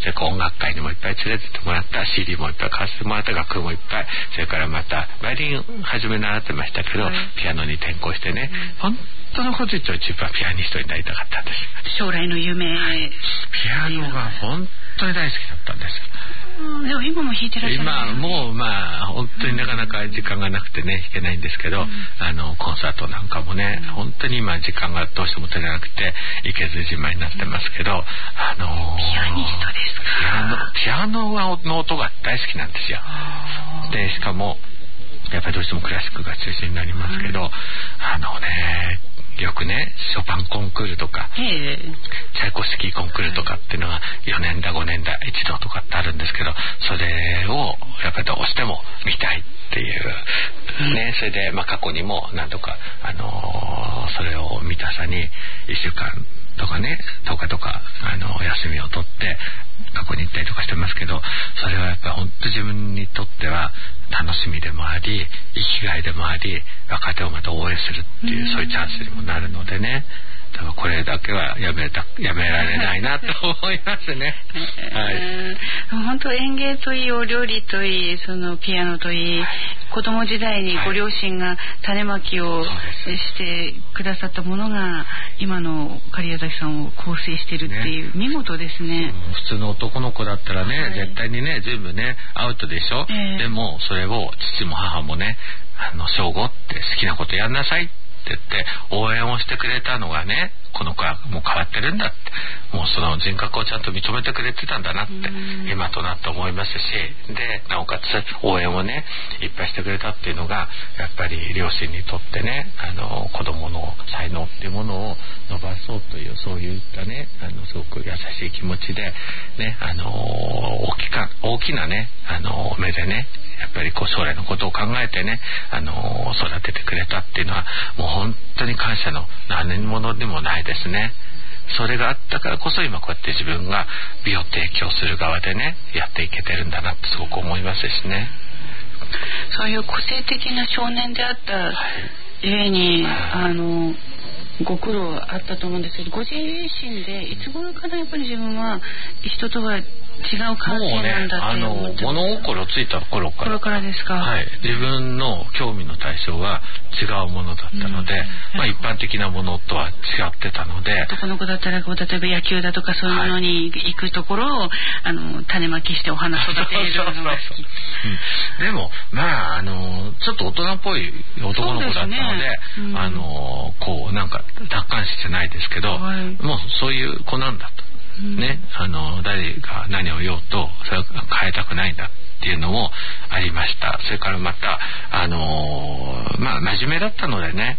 それから音楽会にもいっぱい連れてってもらった、 CD もいっぱい買わせてもらった、楽譜もいっぱい、それからまたバイオリン初め習ってましたけど、ピアノに転向してね、本当のこと言うと自分はピアニストになりたかったんです。 将来の夢、 ピアノが本当に大好きだったんです。 でも今も弾いてらっしゃる。 今もう本当になかなか時間がなくてね弾けないんですけど、コンサートなんかもね、本当に今時間がどうしても取れなくて行けずじまいになってますけど、 ピアニストですか。 ピアノの音が大好きなんですよ。でしかもやっぱりどうしてもクラシックが中心になりますけど、よくねショパンコンクールとか、チャイコフスキーコンクールとかっていうのが4年だ5年だ一度とかってあるんですけど、それをやっぱりどうしても見たいっていうね、それで過去にも何とかそれを見たさに1週間とかね10日とか休みを取って過去に行ったりとかしてますけど、それはやっぱり本当自分にとっては楽しみでもあり生きがいでもあり、若手をまた応援するっていう、そういうチャンスにもなるのでね、多分これだけはやめられないなと思いますね。 本当演芸といいお料理といいそのピアノといい、子供時代にご両親が種まきをしてくださったものが今の狩矢崎さんを構成してるっていう、見事ですね。 普通の男の子だったらね、絶対にね全部ねアウトでしょ、でもそれを父も母もね正吾って好きなことやんなさいって言って応援をしてくれたのがね、この子はもう変わってるんだって、もうその人格をちゃんと認めてくれてたんだなって今となって思いますし、でなおかつ応援をねいっぱいしてくれたっていうのがやっぱり両親にとってね子供の才能っていうものを伸ばそうという、そういったねすごく優しい気持ちでね大きなね目でねやっぱり将来のことを考えてね育ててくれたっていうのはもう本当に感謝の何年ものでもないですね。それがあったからこそ今こうやって自分が美を提供する側でねやっていけてるんだなってすごく思いますしね。 そういう個性的な少年であったゆえに、ご苦労あったと思うんですけど、ご自身でいつ頃からやっぱり自分は人とは違う感性なんだって思っちゃう。 物心ついた頃からですか。 自分の興味の対象は違うものだったので、一般的なものとは違ってたので、 男の子だったら例えば野球だとかそういうものに行くところを、種まきしてお花育てるのが好き。 でもちょっと大人っぽい男の子だったので、こうなんか達観してないですけど、もうそういう子なんだと。ね、誰が何を言おうとそれは変えたくないんだっていうのもありました。それからまた真面目だったのでね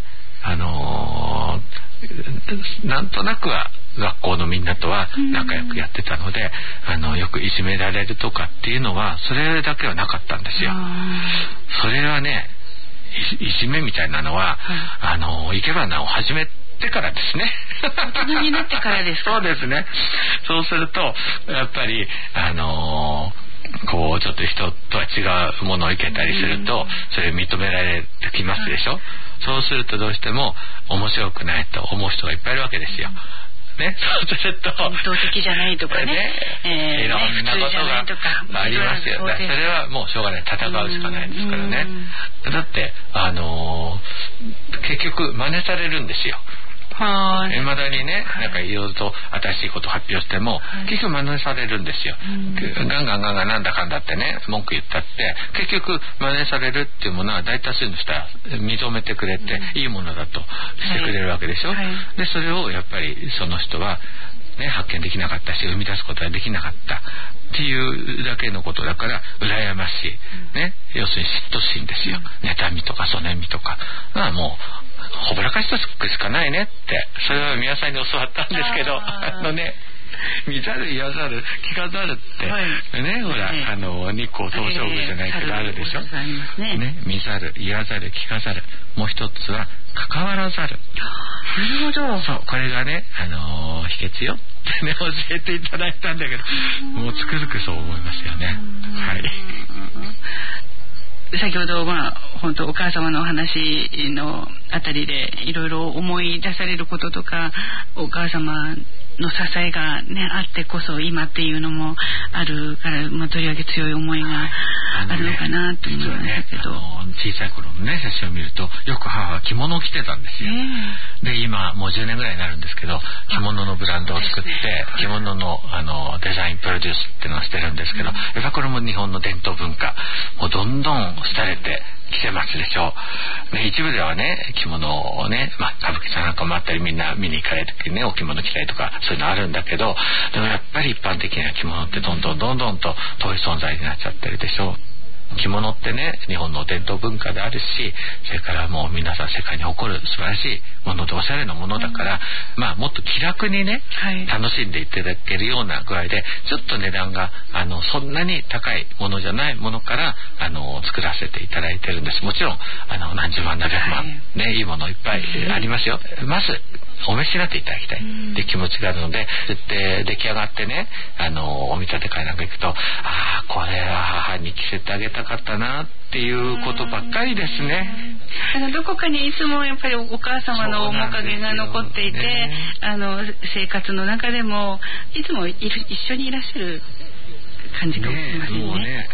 なんとなくは学校のみんなとは仲良くやってたので、よくいじめられるとかっていうのはそれだけはなかったんですよ。それはねいじめみたいなのは、生け花を始めてからですね。 大人になってからですか。 そうですね。そうするとやっぱりこうちょっと人とは違うものを生けたりすると、それ認められてきますでしょ。そうするとどうしても面白くないと思う人がいっぱいいるわけですよ。ね、そうすると伝統的じゃないとかね、 いろんなことがありますよ。それはもうしょうがない、戦うしかないですからね。だって結局真似されるんですよ。未だにねなんかいろいろと新しいことを発表しても、結局真似されるんですよ。ガンガンなんだかんだってね文句言ったって結局真似されるっていうものは大多数の人は認めてくれて、いいものだとしてくれるわけでしょ。でそれをやっぱりその人はね発見できなかったし生み出すことができなかったっていうだけのことだから羨ましい、ね、要するに嫉妬心ですよ。妬みとかそねみとかもうほぶらかしとくしかないねって、それは宮さんに教わったんですけど見ざる言わざる聞かざるってね、ほら日光東照宮じゃないけどあるでしょ、ね、見ざる言わざる聞かざる、もう一つは関わらざる。 なるほど。 そうこれがね秘訣よってね教えていただいたんだけど、もうつくづくそう思いますよね。 先ほど本当お母様のお話のあたりでいろいろ思い出されることとか、お母様の支えがねあってこそ今っていうのもあるから、とりわけ強い思いがあるのかなと思いましたけど、 小さい頃のね写真を見るとよく母は着物を着てたんですよ。で今もう10年ぐらいになるんですけど、着物のブランドを作って、着物のデザインプロデュースっていうのをしてるんですけど、やっぱこれも日本の伝統文化もうどんどん廃れてきてますでしょう、ね、一部ではね着物をね、歌舞伎さんなんかもあったり、みんな見に行かれる時にねお着物着たりとかそういうのあるんだけど、でもやっぱり一般的な着物ってどんどんと遠い存在になっちゃってるでしょう。着物ってね日本の伝統文化であるし、それからもう皆さん世界に誇る素晴らしいものでおしゃれなものだから、もっと気楽にね、楽しんでいただけるような具合で、ちょっと値段がそんなに高いものじゃないものから作らせていただいてるんです。もちろん何十万何百万、ね、いいものいっぱいありますよ。まずお召しになっていただきたいって気持ちがあるので、で出来上がってねお見立て会なんか行くと、これは母に着せてあげたかったなっていうことばっかりですね。 どこかにいつもやっぱりお母様の面影が残っていて、生活の中でもいつも一緒にいらっしゃる感じがしますね。もうね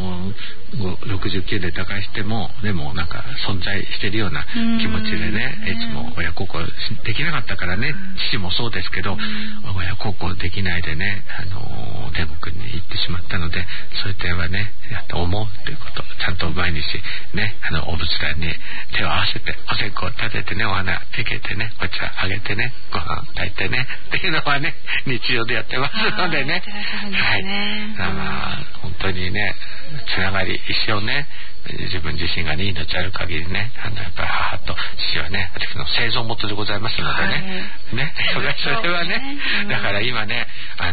69で他界してもでもなんか存在してるような気持ちでね、いつも親孝行できなかったからね、父もそうですけど親孝行できないでね天国に行ってしまったので、そういう点はねやっと思うということ、ちゃんと毎日ねお仏壇に手を合わせてお線香を立ててね、お花生けてね、お茶あげてね、ご飯炊いてねっていうのはね日常でやってますのでね、本当にねつながり一生ね、自分自身がね命ある限りねやっぱり母と父はね私の生存元でございますのでね、それはね、だから今ね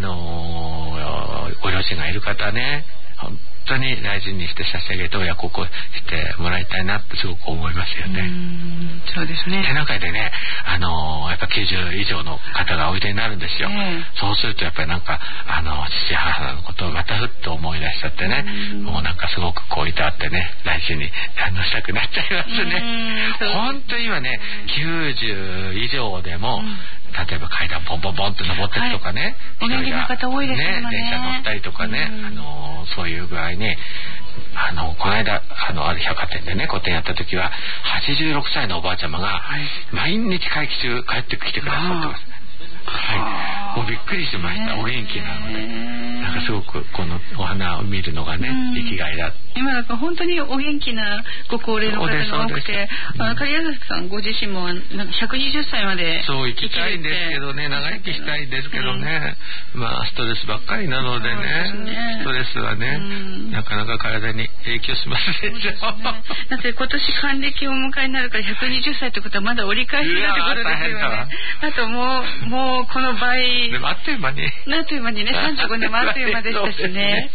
ご両親がいる方ね本当に大事にして差し上げて親孝行してもらいたいなってすごく思いますよね。 そうですね。 展覧会でねやっぱ90以上の方がおいでになるんですよ。そうするとやっぱりなんか父母のことをまたふっと思い出しちゃってね、もうなんかすごくこういたってね大事にしたくなっちゃいますね。本当に今ね90以上でも、例えば階段ポンポンポンって登っていくとかね、 お元気な方多いですよね。 電車乗ったりとかね、そういう具合にこの間ある百貨店でね個展やった時は86歳のおばあちゃまが毎日会期中帰ってきてくださってます。もうびっくりしました。お元気なのでなんかすごくこのお花を見るのがね生きがいだ。 今なんか本当にお元気なご高齢の方が多くて、狩矢崎さんご自身もなんか120歳までそう生きたいんですけどね、長生きしたいんですけどね、ストレスばっかりなのでね、ストレスはねなかなか体に影響しますでしょ。 だって今年還暦をお迎えになるから120歳ってことはまだ折り返しだってことですよね。あともうこの倍でもあっという間にね 35年もあっという間でしたしね。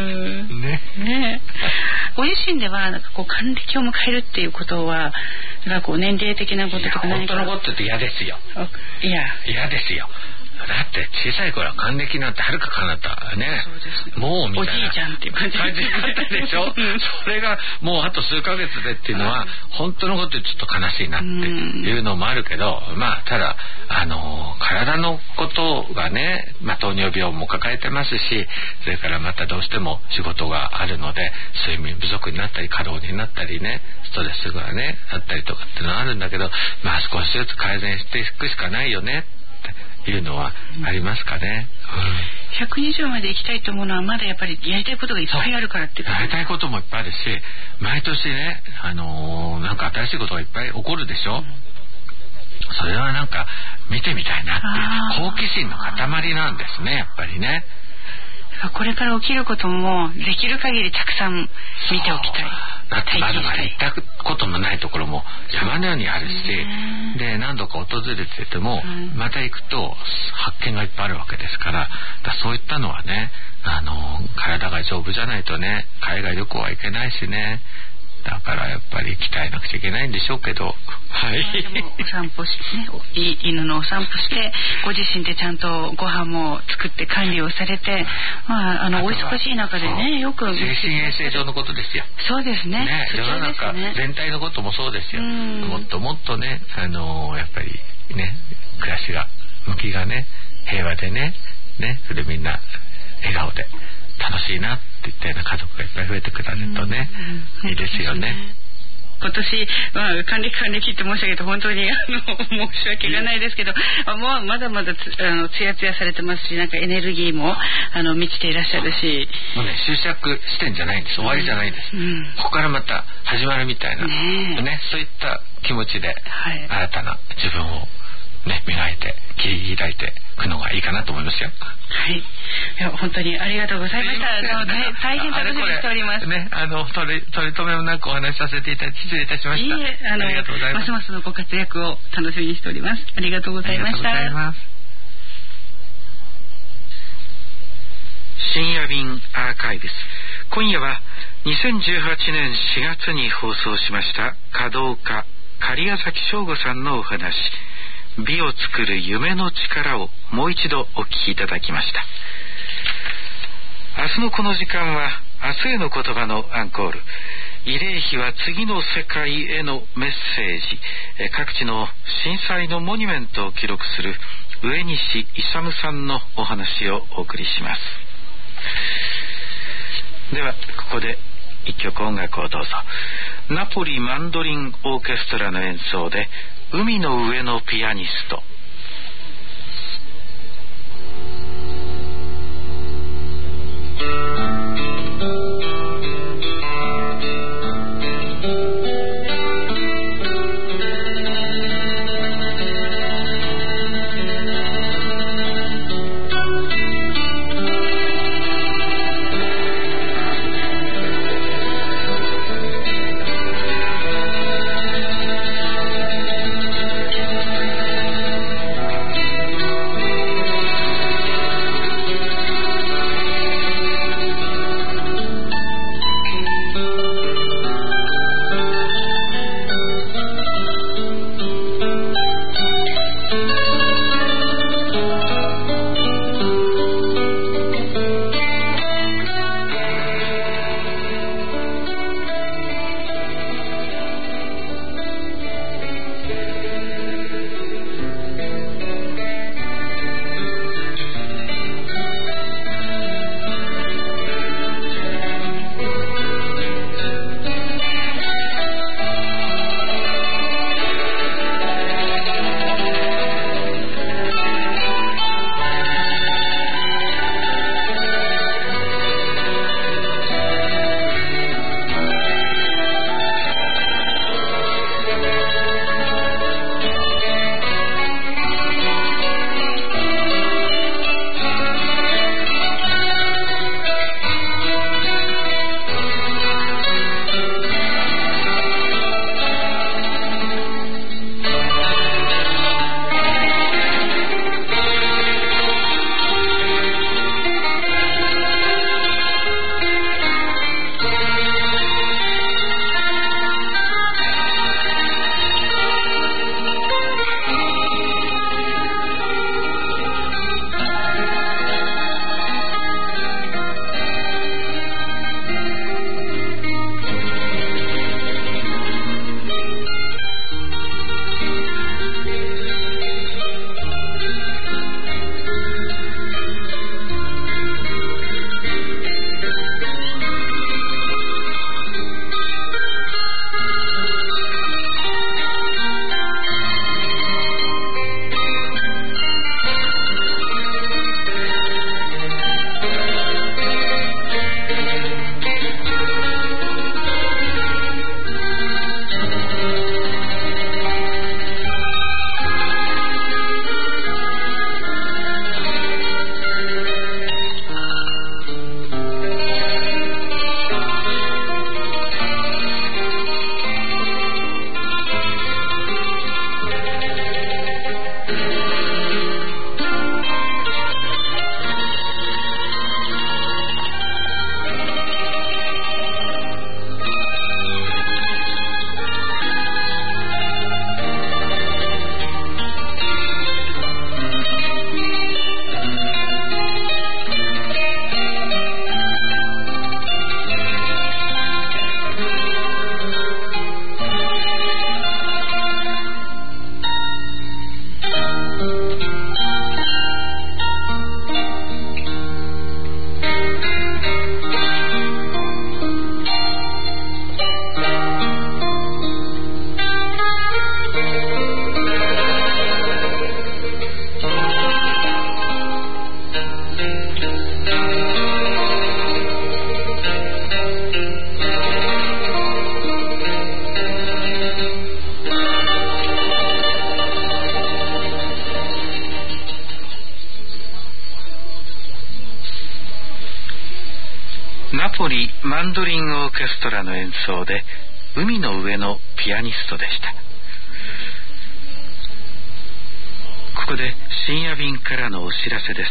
ご自身ではなんか還暦を迎えるっていうことはなんか年齢的なこととか何か本当のことって嫌ですよ。嫌ですよ。だって小さい頃は還暦なんてはるか彼方ね、もうみたいなおじいちゃんっていう感じだったでしょ。それがもうあと数ヶ月でっていうのは本当のことでちょっと悲しいなっていうのもあるけど、ただ体のことがね、糖尿病も抱えてますし、それからまたどうしても仕事があるので睡眠不足になったり過労になったりね、ストレスがねあったりとかっていうのはあるんだけど、少しずつ改善していくしかないよねっていうのはありますかね。 120まで行きたいと思うのはまだやっぱりやりたいことがいっぱいあるからっていうこと。 やりたいこともいっぱいあるし、毎年ねなんか新しいことがいっぱい起こるでしょ。それはなんか見てみたいなっていう好奇心の塊なんですね、やっぱりね。 これから起きることもできる限りたくさん見ておきたい。 だってまだまだ行ったことのないところも山のようにあるし、で何度か訪れててもまた行くと発見がいっぱいあるわけですから、そういったのはね体が丈夫じゃないとね海外旅行は行けないしね、 だからやっぱり鍛えなくちゃいけないんでしょうけど、はい。 でもお散歩してね、犬のお散歩して、ご自身でちゃんとご飯も作って管理をされて、お忙しい中でね、よく精神衛生上のことですよ。 そうですね。 世の中全体のこともそうですよ。もっともっとね、やっぱりね、暮らしが向きがね、平和でね、それでみんな笑顔で楽しいなっていったような家族がいっぱい増えてくれるとね、いいですよね。 今年、還暦って申し上げて本当に申し訳がないですけど、もうまだまだつやつやされてますし、なんかエネルギーも満ちていらっしゃるし、 もうね、終着視点じゃないんです。終わりじゃないんです、ここからまた始まるみたいな、そういった気持ちで、新たな自分をね、磨いて切り開いていくのがいいかなと思いますよ。 はい。いや、本当にありがとうございました。大変楽しみにしております。 ね、取り留めもなくお話しさせていただき失礼いたしました。ありがとうございます。 ますますのご活躍を楽しみにしております。ありがとうございました。ありがとうございます。 深夜便アーカイブス。今夜は2018年4月に放送しました華道家狩谷崎省吾さんのお話、美を作る夢の力をもう一度お聞きいただきました。明日のこの時間は明日への言葉のアンコール、慰霊碑は次の世界へのメッセージ、各地の震災のモニュメントを記録する上西勇さんのお話をお送りします。ではここで一曲音楽をどうぞ。ナポリマンドリンオーケストラの演奏で海の上のピアニスト。 ナポリマンドリンオーケストラの演奏で海の上のピアニストでした。ここで深夜便からのお知らせです。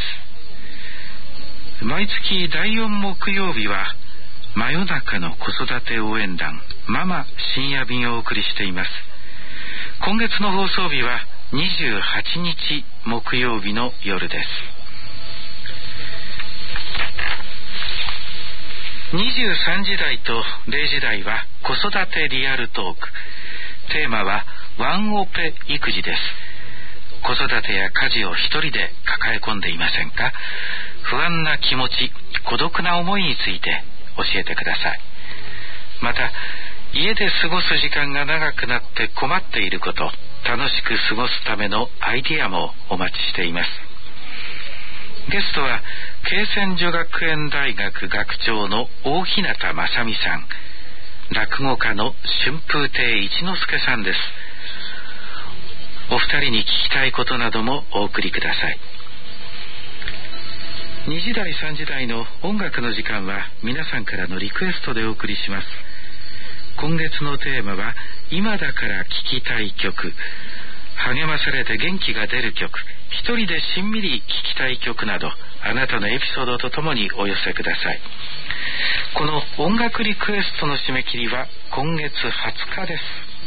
毎月第4木曜日は真夜中の子育て応援団ママ深夜便をお送りしています。今月の放送日は28日木曜日の夜です。23時台と0時台は子育てリアルトーク。テーマはワンオペ育児です。子育てや家事を一人で抱え込んでいませんか？不安な気持ち、孤独な思いについて教えてください。また、家で過ごす時間が長くなって困っていること、楽しく過ごすためのアイディアもお待ちしています。ゲストは恵泉女学園大学学長の大日向正美さん、落語家の春風亭一之輔さんです。お二人に聞きたいことなどもお送りください。2時台3時台の音楽の時間は皆さんからのリクエストでお送りします。今月のテーマは今だから聴きたい曲、励まされて元気が出る曲、一人でしんみり聴きたい曲など、あなたのエピソードとともにお寄せください。この音楽リクエストの締め切りは今月20日です。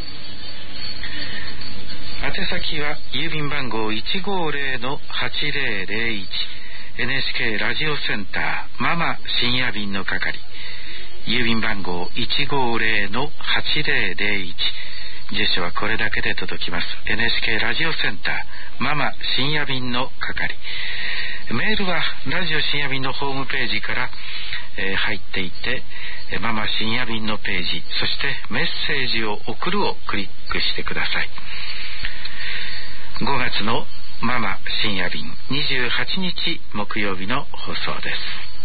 宛先は郵便番号 150-8001 NHK ラジオセンターママ深夜便の係、郵便番号 150-8001、住所はこれだけで届きます。 NHK ラジオセンターママ深夜便の係。メールはラジオ深夜便のホームページから、入っていってママ深夜便のページ、そしてメッセージを送るをクリックしてください。5月のママ深夜便28日木曜日の放送です。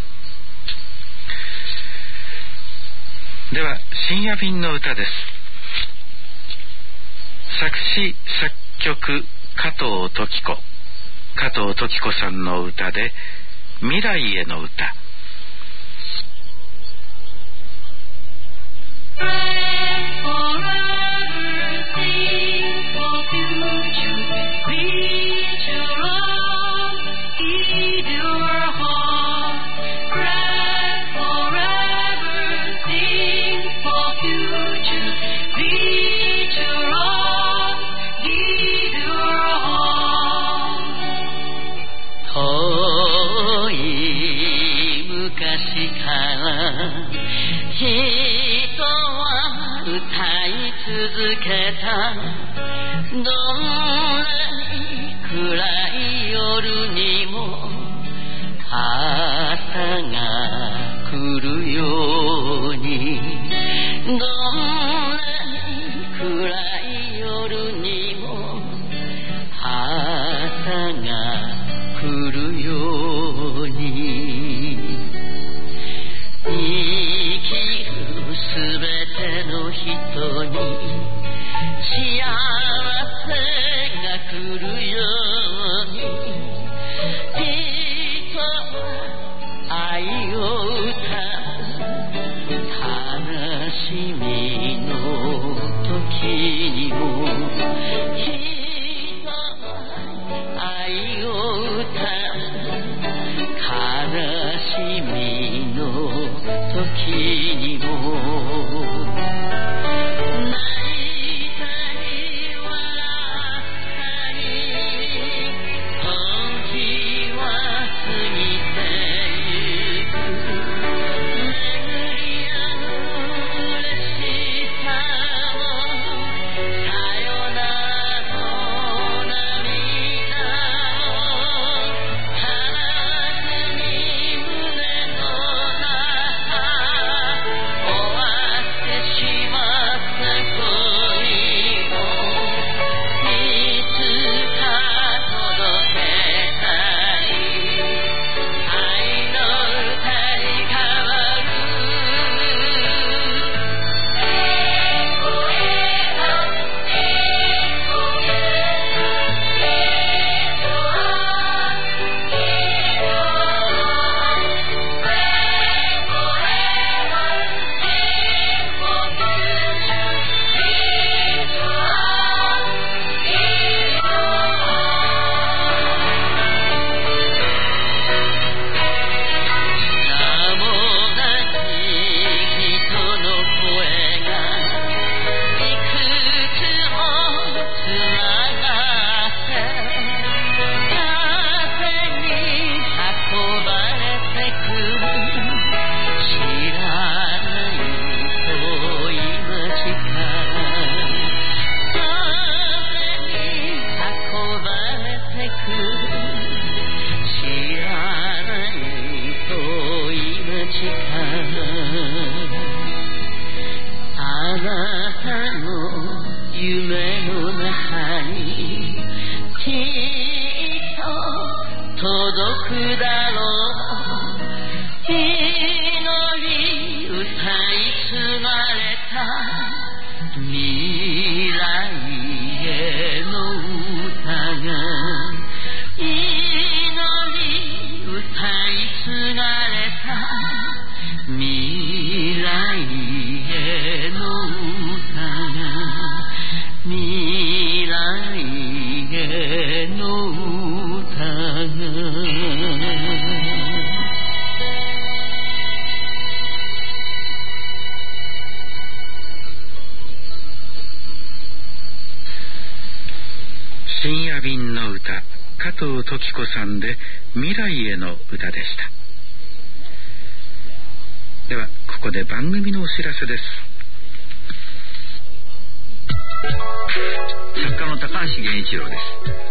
では深夜便の歌です。作詞作曲加藤登紀子さんの歌で未来への歌。 どんなに暗い夜にも朝が来るように、どんなに暗い夜にも朝が来るように、生きるすべての人に幸せが来るように、人は愛をあなたの夢の中にきっと届くだろう。祈り歌い継がれた未来への歌が、祈り歌い継がれた未来への歌が、未来への歌が。 深夜便の歌、加藤登紀子さんで未来への歌でした。ではここで番組のお知らせです。 作家の高橋源一郎です。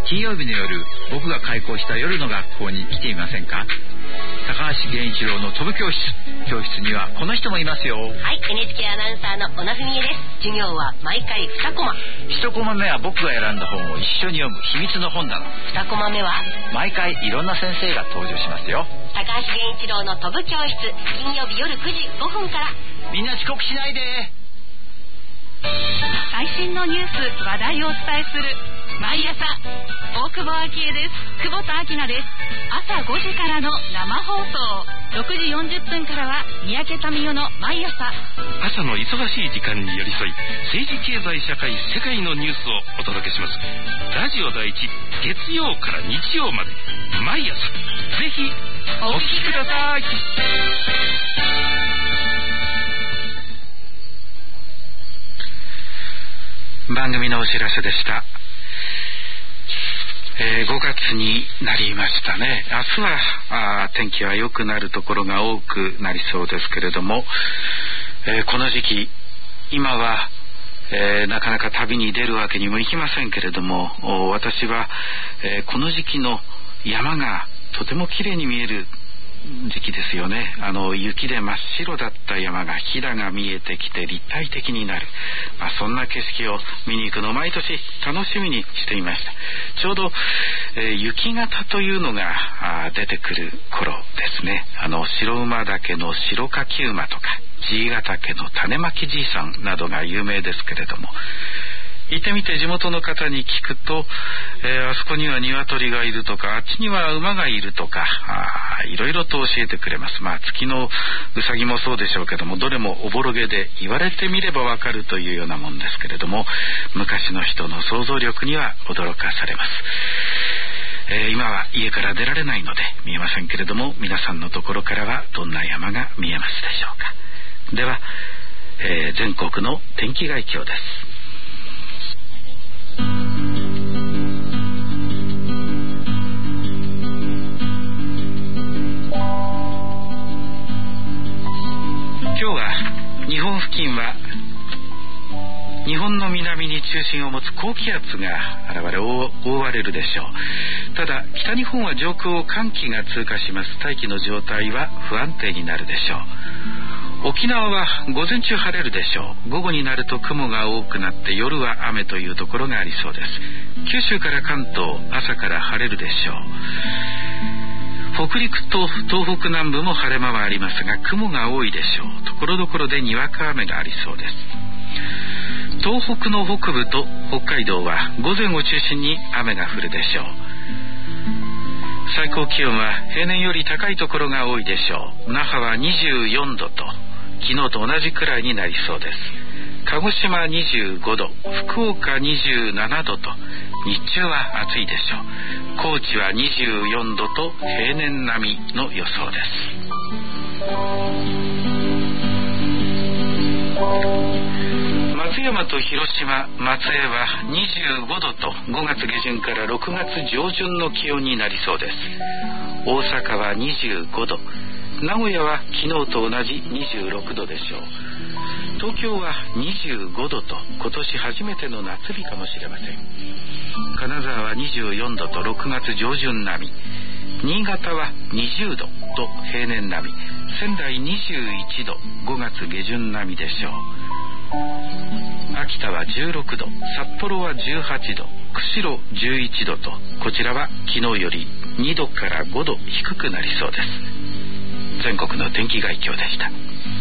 金曜日の夜、僕が開校した夜の学校に来ていませんか？高橋源一郎の飛ぶ教室。教室にはこの人もいますよ。 はい、NHK アナウンサーの小名文恵です。授業は毎回2コマ。 1コマ目は僕が選んだ本を一緒に読む秘密の本棚。 2コマ目は毎回いろんな先生が登場しますよ。 高橋源一郎の飛ぶ教室、金曜日夜9時5分から。 みんな遅刻しないで。 最新のニュース、話題をお伝えする毎朝。大久保昭恵です。久保田明菜です。朝5時からの生放送、6時40分からは三宅民代の毎朝。 朝の忙しい時間に寄り添い、政治経済社会世界のニュースをお届けします。ラジオ第一、月曜から日曜まで毎朝、ぜひお聞きください。 番組のお知らせでした。5月になりましたね。明日は天気は良くなるところが多くなりそうですけれども、この時期今は、なかなか旅に出るわけにもいきませんけれども、私は、この時期の山がとても綺麗に見える時期ですよね。雪で真っ白だった山がひだが見えてきて立体的になる、そんな景色を見に行くのを毎年楽しみにしていました。ちょうど、雪型というのが出てくる頃ですね。白馬岳の白柿馬とか爺ヶ岳の種まきじいさんなどが有名ですけれども、行ってみて地元の方に聞くと、あそこには鶏がいるとか、あっちには馬がいるとか、いろいろと教えてくれます。月のうさぎもそうでしょうけども、どれもおぼろげで言われてみればわかるというようなもんですけれども、昔の人の想像力には驚かされます。今は家から出られないので見えませんけれども、皆さんのところからはどんな山が見えますでしょうか。では、全国の天気概況です。今日は日本付近は日本の南に中心を持つ高気圧が現れ覆われるでしょう。ただ北日本は上空を寒気が通過します。大気の状態は不安定になるでしょう。沖縄は午前中晴れるでしょう。午後になると雲が多くなって夜は雨というところがありそうです。九州から関東、朝から晴れるでしょう。北陸と東北南部も晴れ間はありますが雲が多いでしょう。ところどころでにわか雨がありそうです。東北の北部と北海道は午前を中心に雨が降るでしょう。最高気温は平年より高いところが多いでしょう。那覇は24度と昨日と同じくらいになりそうです。鹿児島25度、福岡27度と日中は暑いでしょう。高知は24度と平年並みの予想です。松山と広島、松江は25度と5月下旬から6月上旬の気温になりそうです。大阪は25度、名古屋は昨日と同じ26度でしょう。東京は25度と今年初めての夏日かもしれません。金沢は24度と6月上旬並み、 新潟は20度と平年並み、仙台21度、5月下旬並みでしょう。秋田は16度、札幌は18度、釧路11度と、こちらは昨日より2度から5度低くなりそうです。全国の天気概況でした。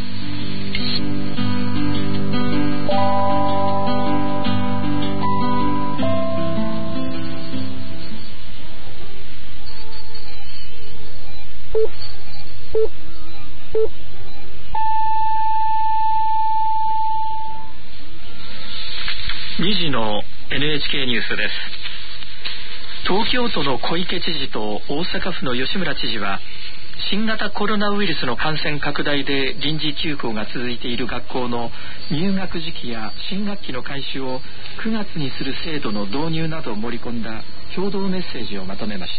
2時の NHK ニュースです。東京都の小池知事と大阪府の吉村知事は、新型コロナウイルスの感染拡大で臨時休校が続いている学校の入学時期や新学期の開始を9月にする制度の導入などを盛り込んだ共同メッセージをまとめました。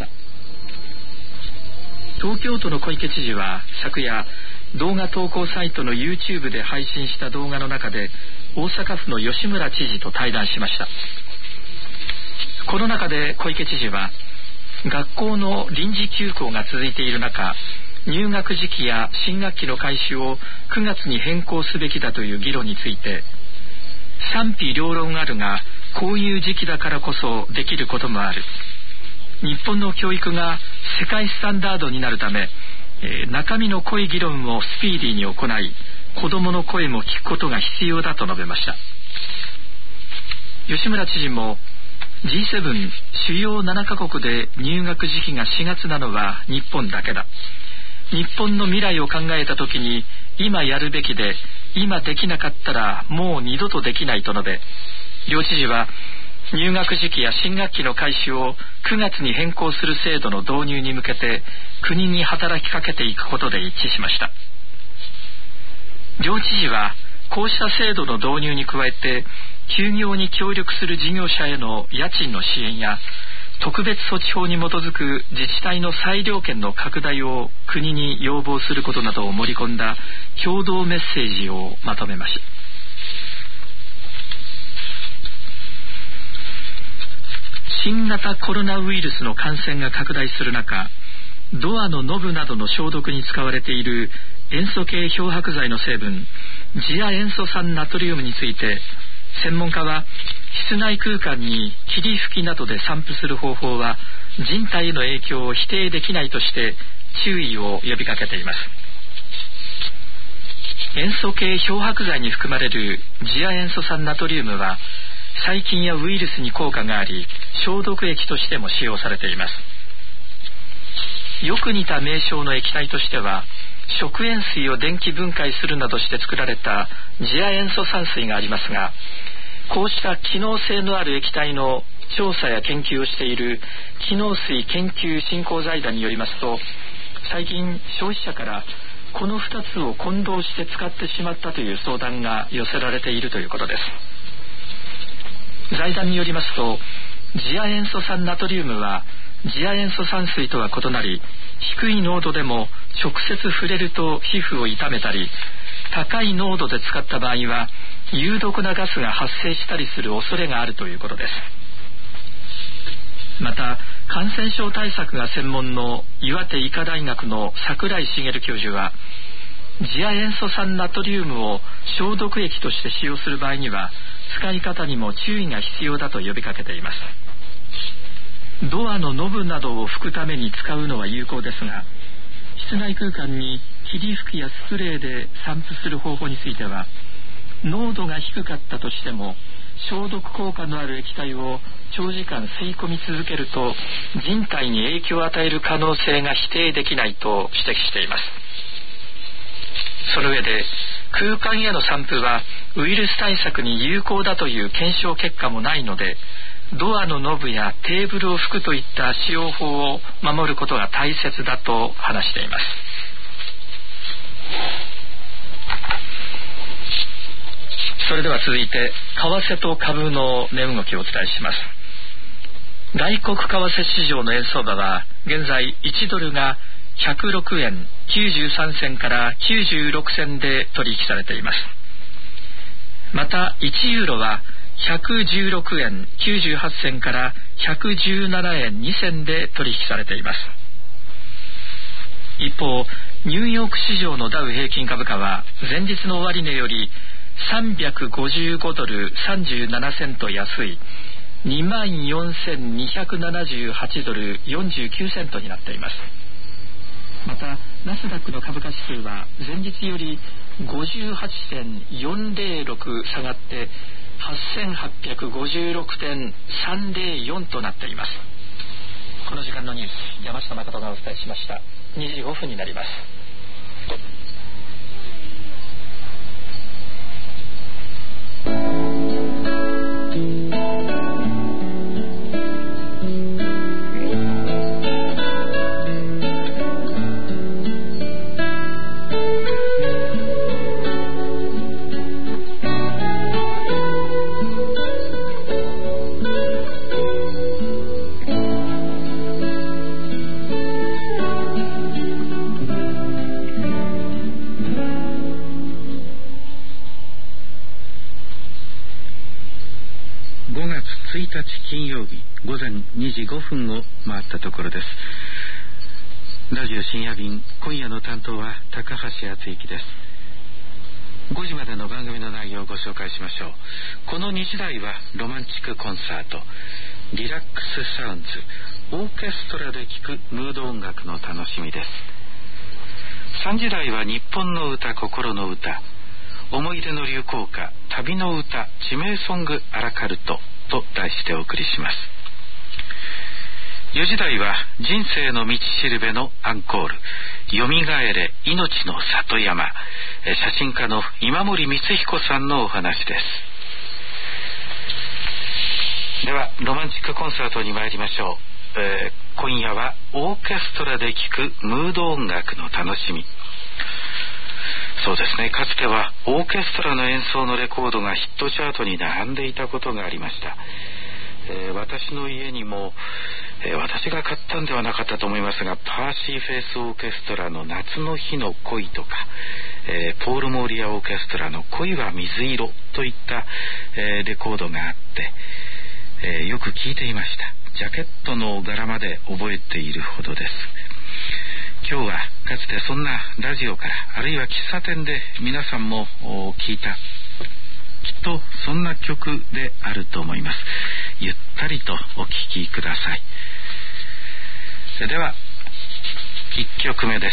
東京都の小池知事は昨夜、動画投稿サイトの YouTube で配信した動画の中で、大阪府の吉村知事と対談しました。この中で小池知事は、学校の臨時休校が続いている中、入学時期や新学期の開始を9月に変更すべきだという議論について、賛否両論あるが、こういう時期だからこそできることもある。日本の教育が世界スタンダードになるため、中身の濃い議論をスピーディーに行い、子どもの声も聞くことが必要だと述べました。吉村知事も、G7 主要7カ国で入学時期が4月なのは日本だけだ。日本の未来を考えたときに、今やるべきで、今できなかったらもう二度とできないと述べ、両知事は入学時期や新学期の開始を9月に変更する制度の導入に向けて国に働きかけていくことで一致しました。両知事はこうした制度の導入に加えて、休業に協力する事業者への家賃の支援や特別措置法に基づく自治体の裁量権の拡大を国に要望することなどを盛り込んだ共同メッセージをまとめました。新型コロナウイルスの感染が拡大する中、ドアのノブなどの消毒に使われている塩素系漂白剤の成分次亜塩素酸ナトリウムについて、専門家は室内空間に霧吹きなどで散布する方法は人体への影響を否定できないとして注意を呼びかけています。塩素系漂白剤に含まれる次亜塩素酸ナトリウムは細菌やウイルスに効果があり、消毒液としても使用されています。よく似た名称の液体としては、食塩水を電気分解するなどして作られた次亜塩素酸水がありますが、こうした機能性のある液体の調査や研究をしている機能水研究振興財団によりますと、最近消費者からこの2つを混同して使ってしまったという相談が寄せられているということです。財団によりますと、次亜塩素酸ナトリウムは次亜塩素酸水とは異なり、低い濃度でも直接触れると皮膚を痛めたり、高い濃度で使った場合は有毒なガスが発生したりする恐れがあるということです。また、感染症対策が専門の岩手医科大学の櫻井茂教授は、次亜塩素酸ナトリウムを消毒液として使用する場合には使い方にも注意が必要だと呼びかけています。ドアのノブなどを拭くために使うのは有効ですが、室内空間に霧吹きやスプレーで散布する方法については、濃度が低かったとしても消毒効果のある液体を長時間吸い込み続けると人体に影響を与える可能性が否定できないと指摘しています。その上で、空間への散布はウイルス対策に有効だという検証結果もないので、ドアのノブやテーブルを拭くといった使用法を守ることが大切だと話しています。それでは続いて、為替と株の値動きをお伝えします。外国為替市場の円相場は現在1ドルが106円93銭から96銭で取引されています。また1ユーロは116円98銭から117円2銭で取引されています。 一方、ニューヨーク市場のダウ平均株価は前日の終値より355ドル37セント安い 24,278 ドル49セントになっています。またナスダックの株価指数は前日より 58.406 下がって 8,856.304 となっています。この時間のニュース、山下誠がお伝えしました。2時5分になります。 1日金曜日午前2時5分を回ったところです。ラジオ深夜便、今夜の担当は高橋敦之です。5時までの番組の内容をご紹介しましょう。この2時台はロマンチックコンサート、リラックスサウンズ、オーケストラで聴くムード音楽の楽しみです。3時台は日本の歌、心の歌、思い出の流行歌、旅の歌、地名ソングアラカルトと題してお送りします。4時台は人生の道しるべのアンコール、よみがえれ命の里山、写真家の今森光彦さんのお話です。ではロマンチックコンサートに参りましょう。今夜はオーケストラで聴くムード音楽の楽しみ。そうですね、かつてはオーケストラの演奏のレコードがヒットチャートに並んでいたことがありました。私の家にも、私が買ったんではなかったと思いますが、パーシーフェイスオーケストラの夏の日の恋とか、ポール・モーリアオーケストラの恋は水色といった、レコードがあって、よく聴いていました。ジャケットの柄まで覚えているほどです。今日はかつてそんなラジオから、あるいは喫茶店で皆さんも聴いた、きっとそんな曲であると思います。ゆったりとお聴きください。では1曲目です。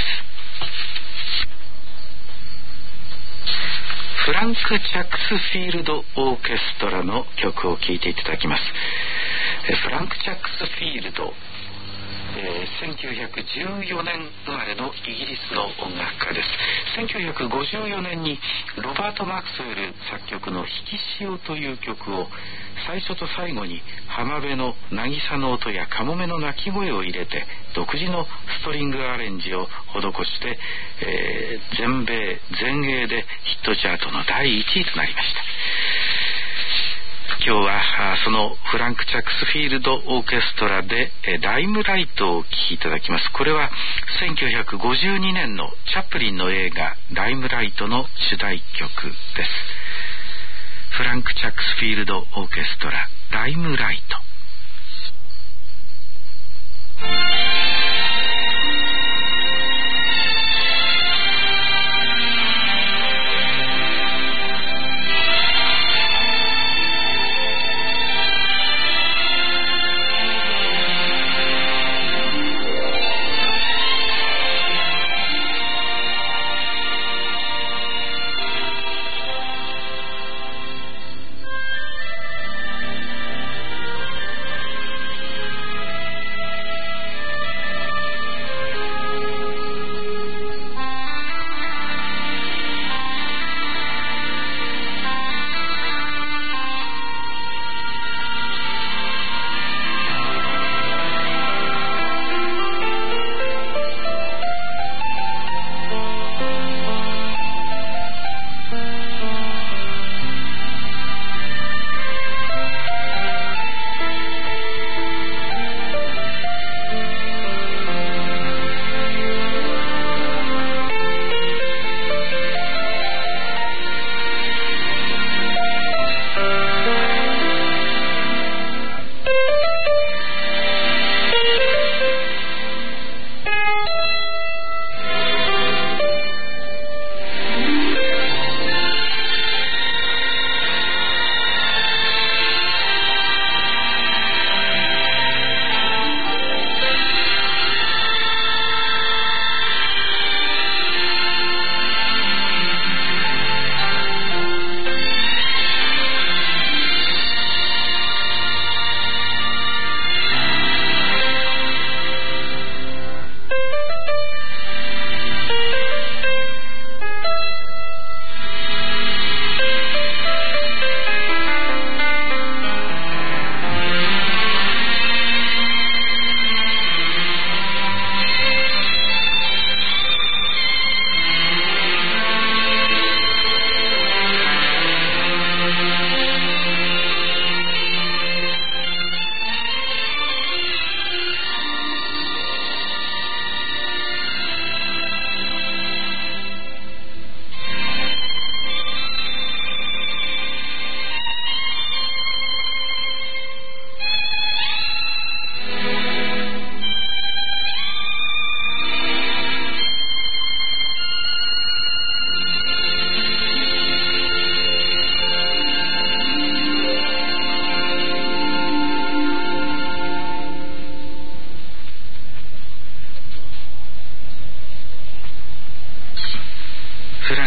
フランク・チャックスフィールドオーケストラの曲を聴いていただきます。フランク・チャックスフィールド、1914年生まれのイギリスの音楽家です。1954年にロバート・マクスウェル作曲の「引き潮」という曲を最初と最後に浜辺の渚の音やカモメの鳴き声を入れて独自のストリングアレンジを施して、全米全英でヒットチャートの第1位となりました。今日はそのフランク・チャックスフィールドオーケストラでライムライトをお聴きいただきます。これは1952年のチャップリンの映画ライムライトの主題曲です。フランク・チャックスフィールドオーケストラ、ライムライト。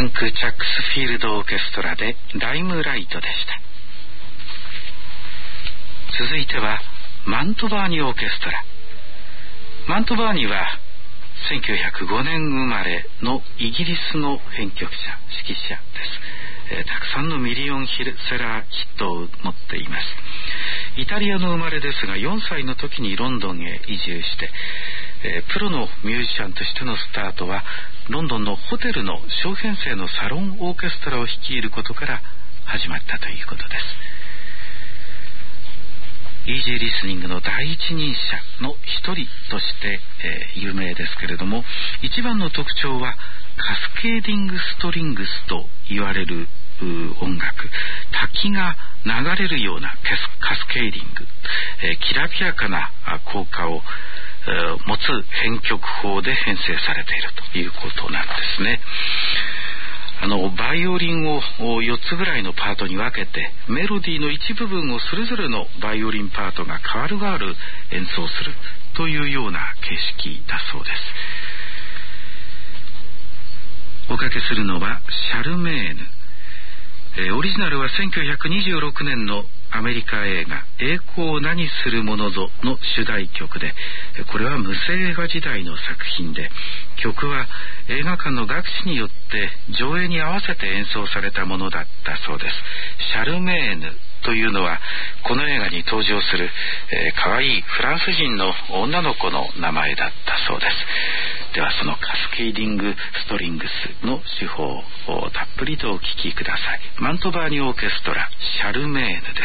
ランク・チャックスフィールドオーケストラでライムライトでした。続いてはマントバーニオーケストラ。マントバーニは1905年生まれのイギリスの編曲者指揮者です。たくさんのミリオンセラーヒットを持っています。イタリアの生まれですが、4歳の時にロンドンへ移住して、プロのミュージシャンとしてのスタートはロンドンのホテルの小編成のサロンオーケストラを率いることから始まったということです。イージーリスニングの第一人者の一人として、有名ですけれども、一番の特徴はカスケーディングストリングスと言われる音楽、滝が流れるようなカスケーディング、きらびやかな効果を持つ編曲法で編成されているということなんですね。バイオリンを4つぐらいのパートに分けて、メロディーの一部分をそれぞれのバイオリンパートが代わる代わる演奏するというような形式だそうです。おかけするのはシャルメーヌ。オリジナルは1926年のアメリカ映画栄光を何するものぞの主題曲で、これは無声映画時代の作品で、曲は映画館の楽師によって上映に合わせて演奏されたものだったそうです。シャルメーヌというのはこの映画に登場する可愛いフランス人の女の子の名前だったそうです。ではそのカスケーディングストリングスの手法をたっぷりとお聴きください。マントバーニオーケストラシャルメーヌです。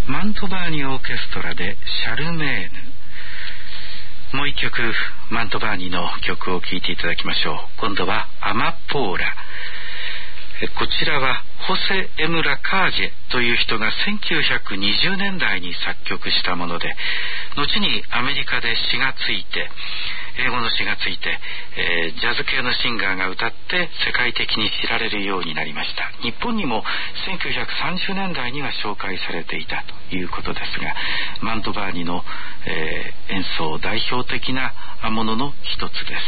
マントバーニオーケストラでシャルメーヌ。もう一曲マントバーニの曲を聴いていただきましょう。今度はアマポーラ。こちらはホセ・エムラ・カージェという人が1920年代に作曲したもので、後にアメリカで詩がついて、英語の詩がついて、ジャズ系のシンガーが歌って世界的に知られるようになりました。日本にも1930年代には紹介されていたということですが、マントバーニの、演奏代表的なものの一つです。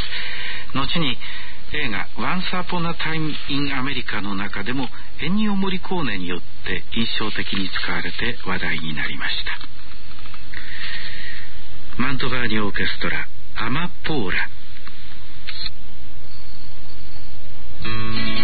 後に映画「Once Upon a Time in America」の中でもエンニオ・モリコーネによって印象的に使われて話題になりました。マントバーニオーケストラアマポーラ。